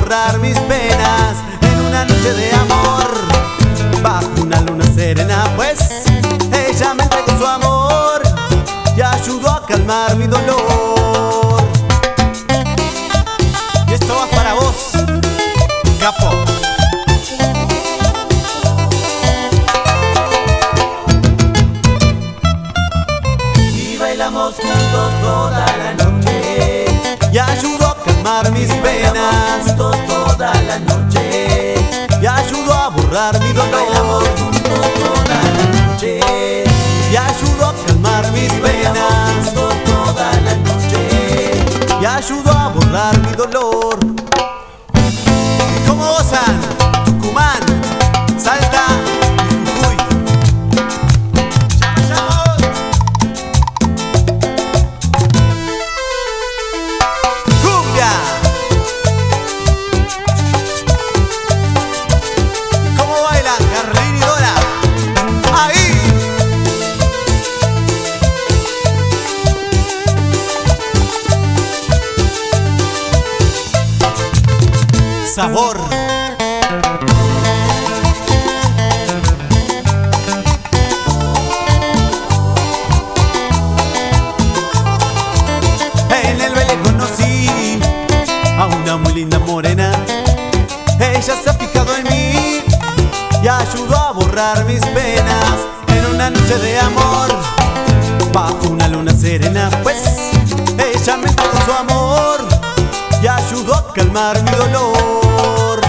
borrar mis penas en una noche de amor, bajo una luna serena. Pues ella me entregó su amor y ayudó a calmar mi dolor. Y esto va para vos, capo. Y bailamos juntos toda la noche, Y ayudó a calmar mis penas, juntos toda la noche, y ayudó a borrar mi bailamos dolor, juntos toda la noche, y ayudó a calmar mis penas, juntos toda la noche. y ayudó a borrar mi dolor. ¿Cómo gozan? Tucumán, Salta y Jujuy. ¡Llama! ¡Cumbia! ¿Cómo bailan Carlín y Dora? ¡Ahí! Sabor. En el baile conocí a una muy linda morena. Ella se ha fijado en mí y ayudó a borrar mis penas en una noche de amor, bajo una luna serena. Pues ella me entregó su amor y ayudó a calmar mi dolor.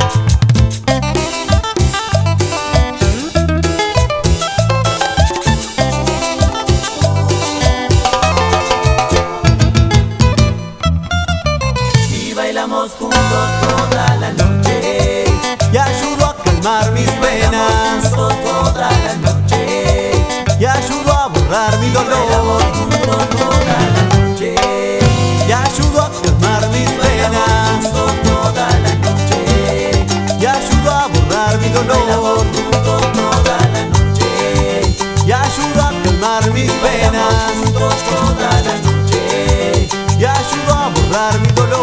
Y bailamos juntos toda la noche, Y ayudó a calmar mis penas, juntos toda la noche, y ayudó a borrar mi dolor, juntos toda la noche, y ayudó a calmar mis penas, juntos toda la noche, y ayudó a borrar mi dolor, juntos toda la noche, y ayudó a calmar mis penas, juntos toda la noche. y ayudó a borrar mi dolor.